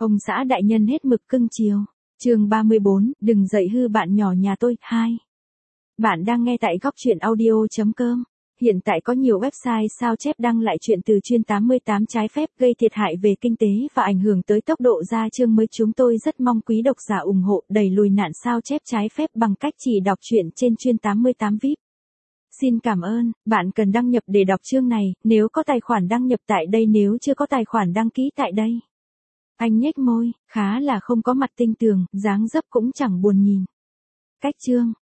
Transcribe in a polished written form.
Ông xã đại nhân hết mực cưng chiều. Chương 34, đừng dạy hư bạn nhỏ nhà tôi. 2. Bạn đang nghe tại Góc Truyện Audio.com. Hiện tại có nhiều website sao chép đăng lại chuyện từ chuyên 88 trái phép gây thiệt hại về kinh tế và ảnh hưởng tới tốc độ ra chương mới. Chúng tôi rất mong quý độc giả ủng hộ đẩy lùi nạn sao chép trái phép bằng cách chỉ đọc truyện trên chuyên 88 VIP. Xin cảm ơn. Bạn cần đăng nhập để đọc chương này, nếu có tài khoản đăng nhập tại đây, nếu chưa có tài khoản đăng ký tại đây. Anh nhếch môi, khá là không có mặt tinh tường, dáng dấp cũng chẳng buồn nhìn. Cách chương,